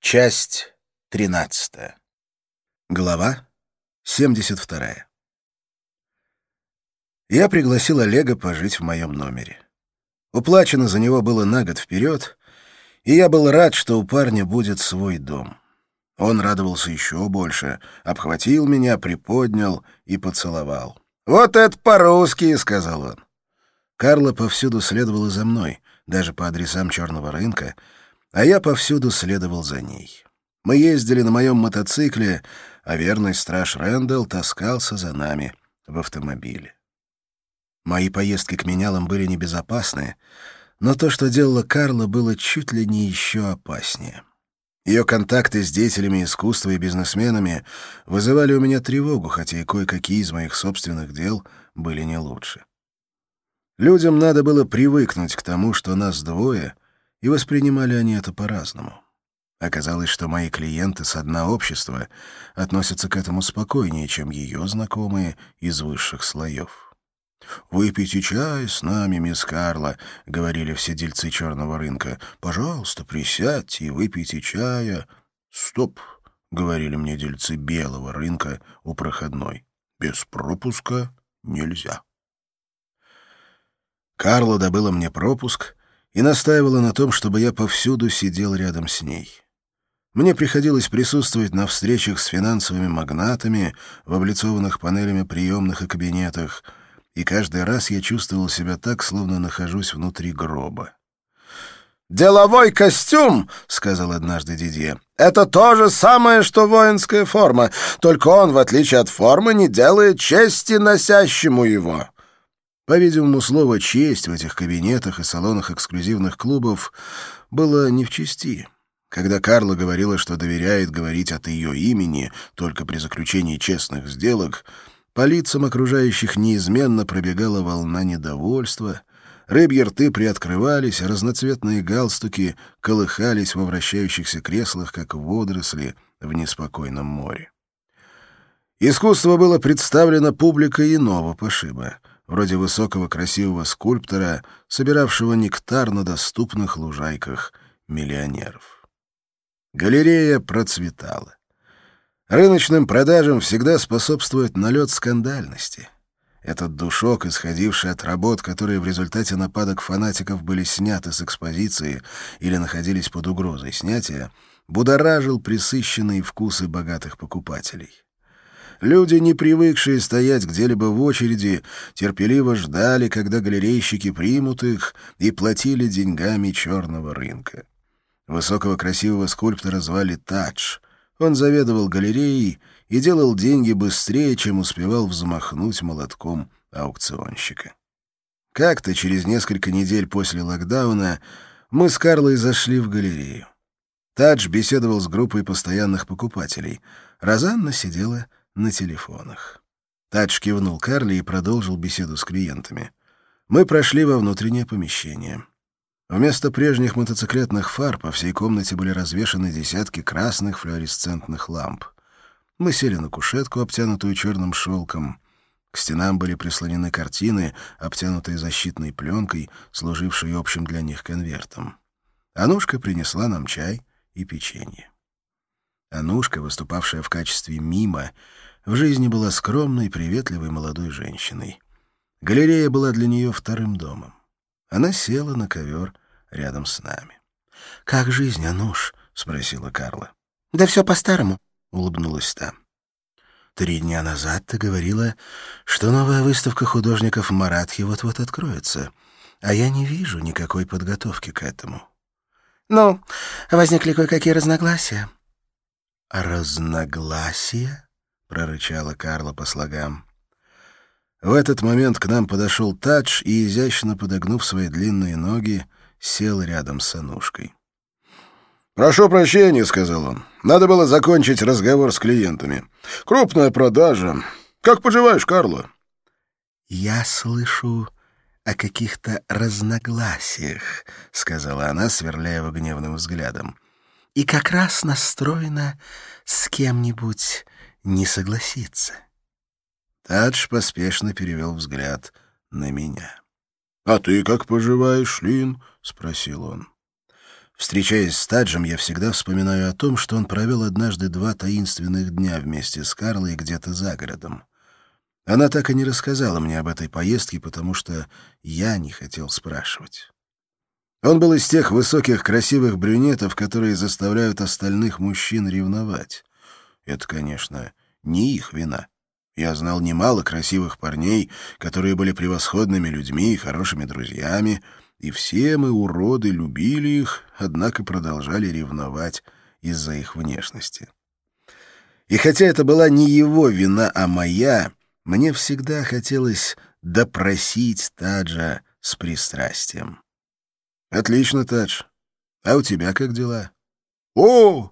Часть 13. Глава 72. Я пригласил Олега пожить в моем номере. Уплачено за него было на год вперед, и я был рад, что у парня будет свой дом. Он радовался еще больше, обхватил меня, приподнял и поцеловал. «Вот это по-русски!» — сказал он. Карла повсюду следовала за мной, даже по адресам черного рынка, а я повсюду следовал за ней. Мы ездили на моем мотоцикле, а верный страж Рэндалл таскался за нами в автомобиле. Мои поездки к менялам были небезопасны, но то, что делала Карла, было чуть ли не еще опаснее. Ее контакты с деятелями искусства и бизнесменами вызывали у меня тревогу, хотя и кое-какие из моих собственных дел были не лучше. Людям надо было привыкнуть к тому, что нас двое, и воспринимали они это по-разному. Оказалось, что мои клиенты со дна общества относятся к этому спокойнее, чем ее знакомые из высших слоев. «Выпейте чай с нами, мисс Карла», — говорили все дельцы черного рынка. «Пожалуйста, присядьте и выпейте чая». «Стоп», — говорили мне дельцы белого рынка у проходной. «Без пропуска нельзя». Карла добыла мне пропуск и настаивала на том, чтобы я повсюду сидел рядом с ней. Мне приходилось присутствовать на встречах с финансовыми магнатами в облицованных панелями приемных и кабинетах, и каждый раз я чувствовал себя так, словно нахожусь внутри гроба. «Деловой костюм, — сказал однажды Дидье, — это то же самое, что воинская форма, только он, в отличие от формы, не делает чести носящему его». По-видимому, слово «честь» в этих кабинетах и салонах эксклюзивных клубов было не в чести. Когда Карла говорила, что доверяет говорить от ее имени только при заключении честных сделок, по лицам окружающих неизменно пробегала волна недовольства, рыбьи рты приоткрывались, разноцветные галстуки колыхались во вращающихся креслах, как водоросли в неспокойном море. Искусство было представлено публикой иного пошиба, вроде высокого красивого скульптора, собиравшего нектар на доступных лужайках миллионеров. Галерея процветала. Рыночным продажам всегда способствует налет скандальности. Этот душок, исходивший от работ, которые в результате нападок фанатиков были сняты с экспозиции или находились под угрозой снятия, будоражил пресыщенные вкусы богатых покупателей. Люди, не привыкшие стоять где-либо в очереди, терпеливо ждали, когда галерейщики примут их, и платили деньгами черного рынка. Высокого красивого скульптора звали Тадж. Он заведовал галереей и делал деньги быстрее, чем успевал взмахнуть молотком аукционщика. Как-то через несколько недель после локдауна мы с Карлой зашли в галерею. Тадж беседовал с группой постоянных покупателей. Розанна сидела на телефонах. Тадж кивнул Карле и продолжил беседу с клиентами. Мы прошли во внутреннее помещение. Вместо прежних мотоциклетных фар по всей комнате были развешаны десятки красных флуоресцентных ламп. Мы сели на кушетку, обтянутую черным шелком. К стенам были прислонены картины, обтянутые защитной пленкой, служившей общим для них конвертом. Анушка принесла нам чай и печенье. Анушка, выступавшая в качестве мима, в жизни была скромной, приветливой молодой женщиной. Галерея была для нее вторым домом. Она села на ковер рядом с нами. «Как жизнь, Ануш?» — спросила Карла. «Да все по-старому», — улыбнулась та. 3 дня назад ты говорила, что новая выставка художников Маратхи вот-вот откроется, а я не вижу никакой подготовки к этому». «Ну, возникли кое-какие разногласия». «Разногласия?» — прорычала Карла по слогам. В этот момент к нам подошел Тадж и, изящно подогнув свои длинные ноги, сел рядом с Анушкой. «Прошу прощения», — сказал он. «Надо было закончить разговор с клиентами. Крупная продажа. Как поживаешь, Карла?» «Я слышу о каких-то разногласиях», — сказала она, сверляя его гневным взглядом. «И как раз настроена с кем-нибудь не согласиться». Тадж поспешно перевел взгляд на меня. «А ты как поживаешь, Лин?» — спросил он. Встречаясь с Таджем, я всегда вспоминаю о том, что он провел однажды 2 таинственных дня вместе с Карлой где-то за городом. Она так и не рассказала мне об этой поездке, потому что я не хотел спрашивать. Он был из тех высоких, красивых брюнетов, которые заставляют остальных мужчин ревновать. Это, конечно, не их вина. Я знал немало красивых парней, которые были превосходными людьми и хорошими друзьями, и все мы, уроды, любили их, однако продолжали ревновать из-за их внешности. И хотя это была не его вина, а моя, мне всегда хотелось допросить Таджа с пристрастием. «Отлично, Тадж. А у тебя как дела?» «О,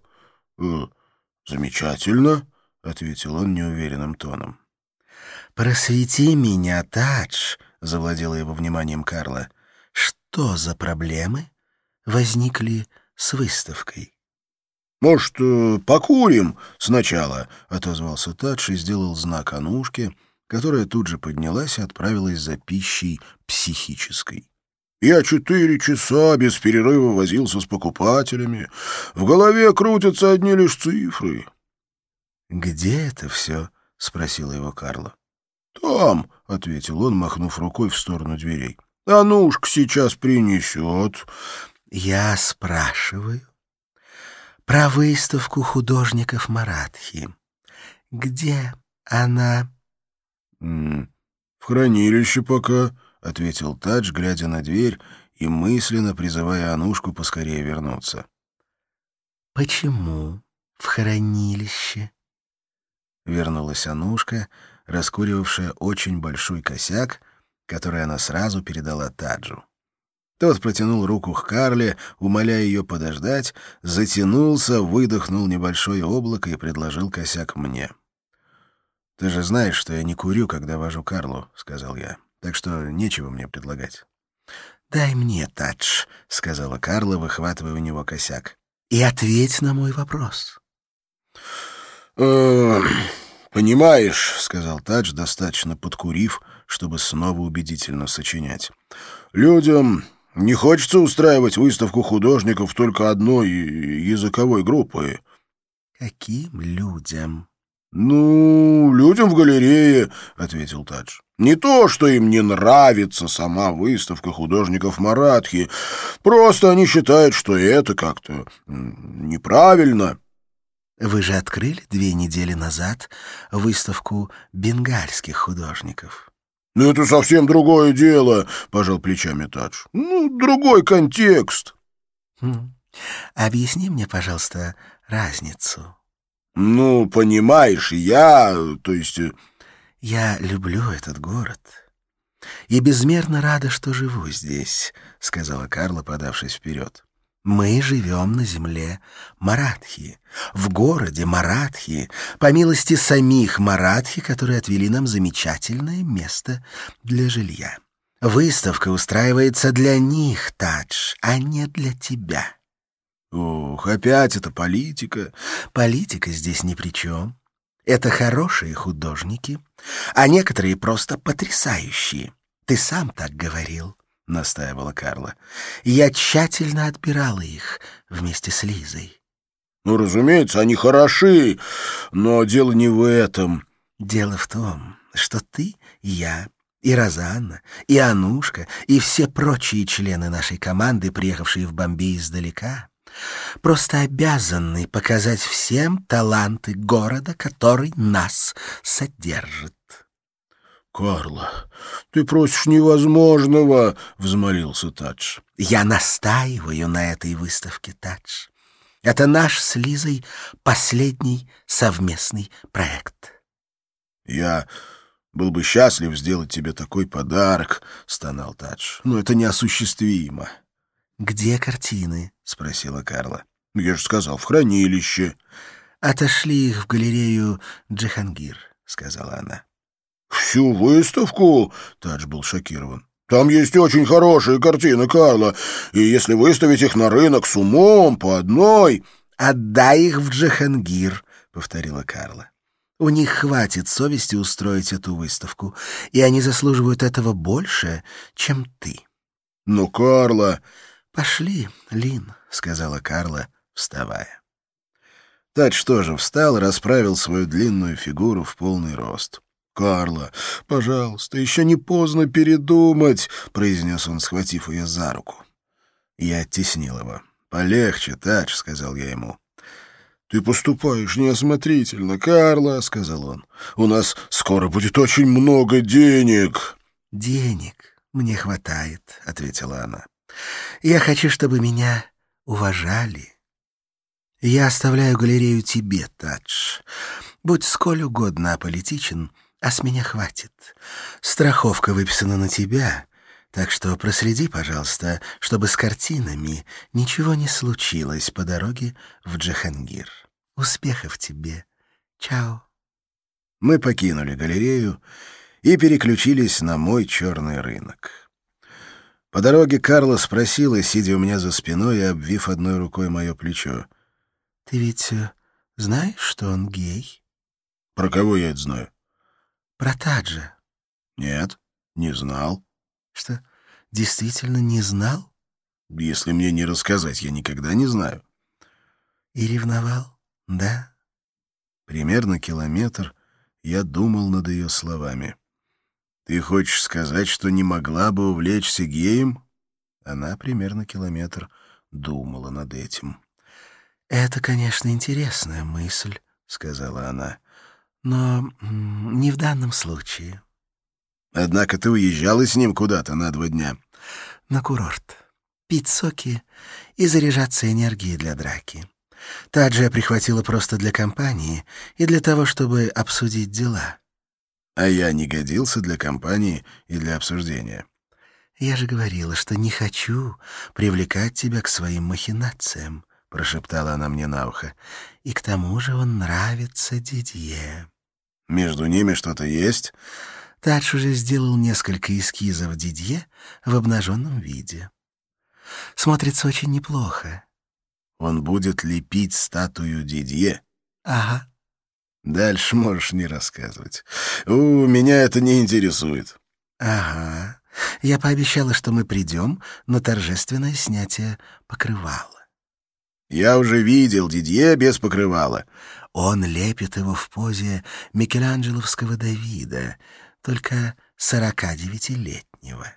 замечательно», — ответил он неуверенным тоном. «Просвети меня, Тадж», — завладела его вниманием Карла. «Что за проблемы возникли с выставкой?» «Может, покурим сначала?» — отозвался Тадж и сделал знак Анушке, которая тут же поднялась и отправилась за пищей психической. «Я 4 часа без перерыва возился с покупателями. В голове крутятся одни лишь цифры». «Где это все?» — спросила его Карла. «Там», — ответил он, махнув рукой в сторону дверей. «Анушка сейчас принесет». «Я спрашиваю про выставку художников Маратхи. Где она?» «В хранилище пока», — ответил Тадж, глядя на дверь и мысленно призывая Анушку поскорее вернуться. «Почему в хранилище?» Вернулась Анушка, раскуривавшая очень большой косяк, который она сразу передала Таджу. Тот протянул руку к Карле, умоляя ее подождать, затянулся, выдохнул небольшое облако и предложил косяк мне. «Ты же знаешь, что я не курю, когда вожу Карлу», — сказал я, «так что нечего мне предлагать». «Дай мне, Тадж», — сказала Карла, выхватывая у него косяк, — «и ответь на мой вопрос». «Понимаешь», — сказал Тадж, достаточно подкурив, чтобы снова убедительно сочинять, «людям не хочется устраивать выставку художников только одной языковой группы». «Каким людям?» «Ну, людям в галерее», — ответил Тадж. «Не то, что им не нравится сама выставка художников Маратхи, просто они считают, что это как-то неправильно». «Вы же открыли 2 недели назад выставку бенгальских художников». «Ну, это совсем другое дело», — пожал плечами Тадж. «Ну, другой контекст». Объясни мне, пожалуйста, разницу. «Ну, понимаешь, то есть...» Я люблю этот город и безмерно рада, что живу здесь, — сказала Карла, подавшись вперед. Мы живем на земле Маратхи, в городе Маратхи, по милости самих Маратхи, которые отвели нам замечательное место для жилья. Выставка устраивается для них, Тадж, а не для тебя. «Ох, опять это политика». Политика здесь ни при чем. Это хорошие художники, а некоторые просто потрясающие. Ты сам так говорил, — настаивала Карла. Я тщательно отбирала их вместе с Лизой. «Ну, разумеется, они хороши, но дело не в этом». Дело в том, что ты, я, и Розанна, и Анушка, и все прочие члены нашей команды, приехавшие в Бомбей издалека, просто обязаны показать всем таланты города, который нас содержит. «Карла, ты просишь невозможного», — взмолился Тадж. Я настаиваю на этой выставке, Тадж. Это наш с Лизой последний совместный проект. «Я был бы счастлив сделать тебе такой подарок», — стонал Тадж. «Но это неосуществимо». «Где картины?» — спросила Карла. «Я же сказал, в хранилище». «Отошли их в галерею Джихангир», — сказала она. «Всю выставку?» — Тадж был шокирован. «Там есть очень хорошие картины, Карла, и если выставить их на рынок с умом, по одной...» «Отдай их в Джихангир», — повторила Карла. «У них хватит совести устроить эту выставку, и они заслуживают этого больше, чем ты». «Но, Карла...» «Пошли, Лин», — сказала Карла, вставая. Тач тоже встал и расправил свою длинную фигуру в полный рост. «Карла, пожалуйста, еще не поздно передумать», — произнес он, схватив ее за руку. Я оттеснил его. «Полегче, Тач», — сказал я ему. «Ты поступаешь неосмотрительно, Карла», — сказал он. «У нас скоро будет очень много денег». «Денег мне хватает», — ответила она. «Я хочу, чтобы меня уважали. Я оставляю галерею тебе, Тадж. Будь сколь угодно аполитичен, а с меня хватит. Страховка выписана на тебя, так что проследи, пожалуйста, чтобы с картинами ничего не случилось по дороге в Джахангир. Успехов тебе. Чао». Мы покинули галерею и переключились на мой черный рынок. По дороге Карла спросила, сидя у меня за спиной и обвив одной рукой мое плечо. «Ты ведь знаешь, что он гей?» «Про кого я это знаю?» «Про Таджа». «Нет, не знал». «Что, действительно не знал?» «Если мне не рассказать, я никогда не знаю». «И ревновал, да?» Примерно километр я думал над ее словами. «Ты хочешь сказать, что не могла бы увлечься геем?» Она примерно километр думала над этим. «Это, конечно, интересная мысль», — сказала она, — «но не в данном случае». «Однако ты уезжала с ним куда-то на 2 дня». «На курорт. Пить соки и заряжаться энергией для драки. Таджа я прихватила просто для компании и для того, чтобы обсудить дела». «А я не годился для компании и для обсуждения». «Я же говорила, что не хочу привлекать тебя к своим махинациям», — прошептала она мне на ухо. «И к тому же он нравится Дидье». «Между ними что-то есть?» Тадж уже сделал несколько эскизов Дидье в обнаженном виде. Смотрится очень неплохо. «Он будет лепить статую Дидье?» «Ага». «Дальше можешь не рассказывать. Меня это не интересует». «Ага. Я пообещала, что мы придем на торжественное снятие покрывала». «Я уже видел Дидье без покрывала». «Он лепит его в позе микеланджеловского Давида, только 49-летнего».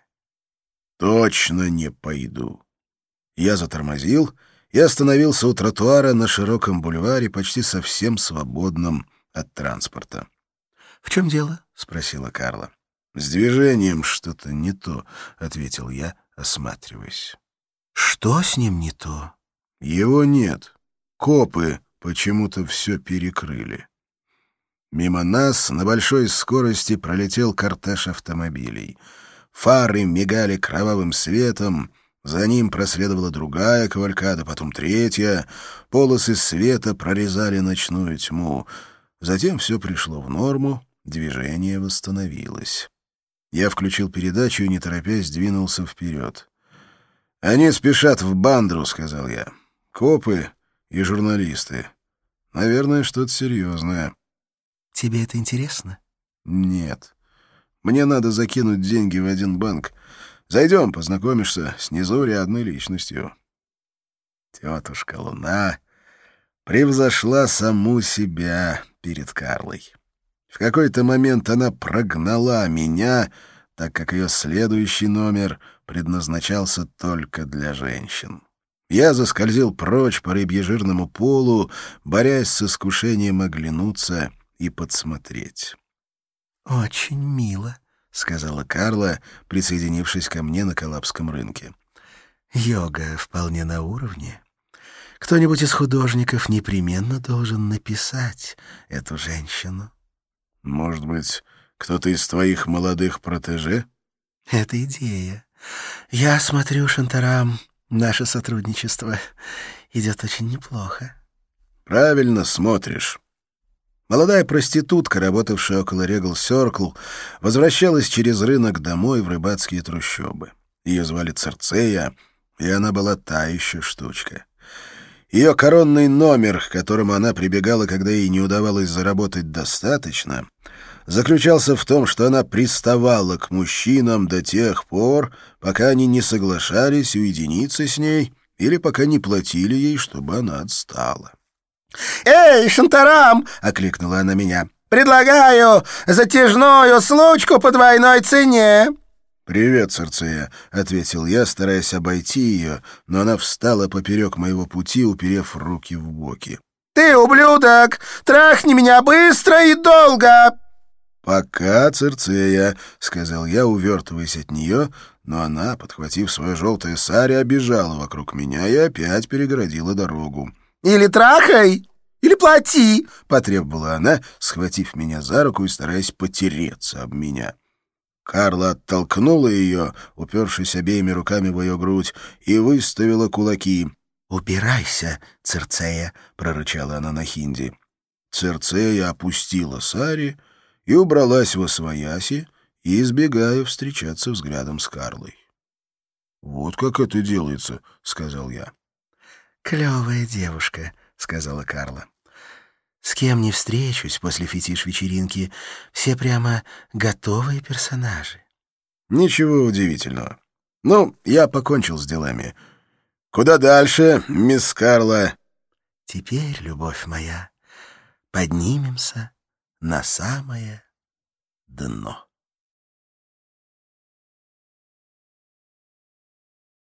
«Точно не пойду». Я затормозил и остановился у тротуара на широком бульваре, почти совсем свободном от транспорта. «В чем дело?» — спросила Карла. «С движением что-то не то», — ответил я, осматриваясь. «Что с ним не то?» «Его нет. Копы почему-то все перекрыли». Мимо нас на большой скорости пролетел кортеж автомобилей. Фары мигали кровавым светом, за ним проследовала другая кавалькада, потом третья. Полосы света прорезали ночную тьму. Затем все пришло в норму, движение восстановилось. Я включил передачу и, не торопясь, двинулся вперед. «Они спешат в Бандру», — сказал я. «Копы и журналисты. Наверное, что-то серьезное». «Тебе это интересно?» «Нет. Мне надо закинуть деньги в один банк. Зайдем, познакомишься с незаурядной личностью». Тетушка Луна превзошла саму себя перед Карлой. В какой-то момент она прогнала меня, так как ее следующий номер предназначался только для женщин. Я заскользил прочь по рыбьежирному полу, борясь с искушением оглянуться и подсмотреть. «Очень мило», — сказала Карла, присоединившись ко мне на Коллапском рынке. «Йога вполне на уровне. Кто-нибудь из художников непременно должен написать эту женщину». «Может быть, кто-то из твоих молодых протеже?» «Это идея. Я смотрю, Шантарам, наше сотрудничество идет очень неплохо». «Правильно смотришь». Молодая проститутка, работавшая около Регал Сёркл, возвращалась через рынок домой в рыбацкие трущобы. Ее звали Церцея, и она была та еще штучка. Ее коронный номер, к которому она прибегала, когда ей не удавалось заработать достаточно, заключался в том, что она приставала к мужчинам до тех пор, пока они не соглашались уединиться с ней или пока не платили ей, чтобы она отстала. «Эй, Шантарам!» — окликнула она меня. «Предлагаю затяжную случку по двойной цене!» «Привет, Цирцея», — ответил я, стараясь обойти ее, но она встала поперек моего пути, уперев руки в боки. «Ты ублюдок! Трахни меня быстро и долго!» «Пока, Цирцея», — сказал я, увертываясь от нее, но она, подхватив свое желтое сари, обежала вокруг меня и опять перегородила дорогу. «Или трахай, или плати!» — потребовала она, схватив меня за руку и стараясь потереться об меня. Карла оттолкнула ее, упершись обеими руками в ее грудь, и выставила кулаки. «Убирайся, Цирцея!» — прорычала она на хинди. Цирцея опустила сари и убралась восвояси, избегая встречаться взглядом с Карлой. «Вот как это делается», — сказал я. «Клевая девушка», — сказала Карла. «С кем не встречусь после фетиш-вечеринки, все прямо готовые персонажи». «Ничего удивительного. Ну, я покончил с делами. Куда дальше, мисс Карла?» «Теперь, любовь моя, поднимемся на самое дно».